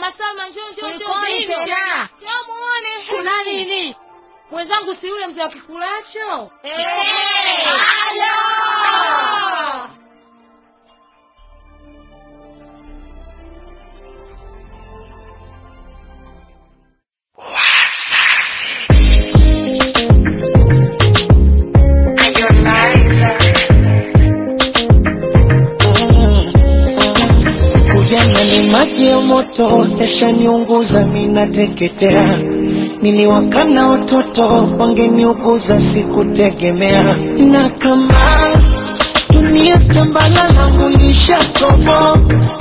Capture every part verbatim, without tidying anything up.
Mama Salma njoo njoo njoo. Nini tena? Njoo muone. Kuna nini? Mwenzangu si yule mzee wa kikulacho? Eh! Halo! Maji ya moto yashaniunguza mina teketea. Niliwakana watoto wangeniuguza sikutegemea. Na kama dunia tambala langu lishatobo,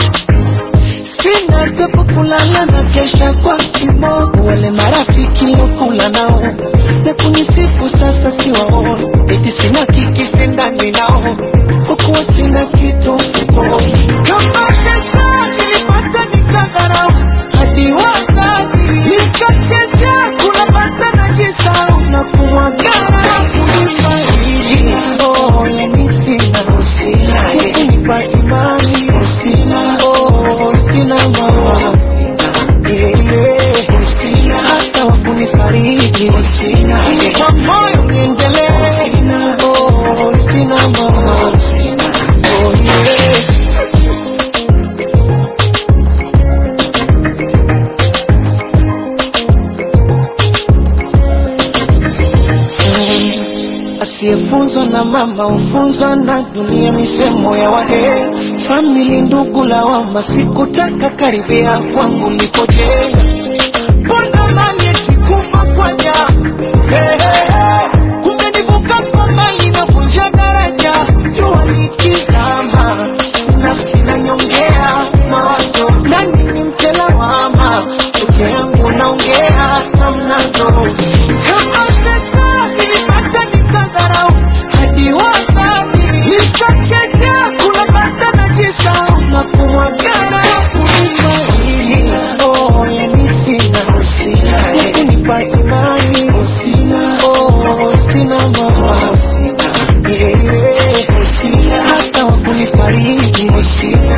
sina tepo kulala na kesha kwa kimo. Wale marafiki lokula nao na kunisifu sasa siwao. Eti sina kiki sindani nao hukuwa sina kitu kuko. Kama shasa nilipata nikagarau hadi wakati nikakesha kuna pata na jisau na kuwagara kulipa hili. Oh ya nisina usina nipa imani usina. Oh sina mawa usina yeah usina hata wakunifariji usina kwa moyo niendelee usina. Oh sina mawa usina oh yeah. Asiyefunzwa na mama ufunzwa na dunia, misemo ya wahe. Family ndugu lawama, sikutaka karibia kwangu nilipojenga. Mbona mani sikufa kwa njaa? Hey, hey, hey. Kumbe nivuka kwa mali na vunja daraja. Jua likizama, nafsi na nyongea mawazo. Nani ni mtela wama, uke yangu naongea na mnazo. Kama sasa nilipata nikagarau hadi wakati nikakesha kuna pata na jisau na kuwagara kulipa hili. Oh ya nisina usina nipa imani usina. Oh sina mawa usina yeah usina hata wakunifariji usina.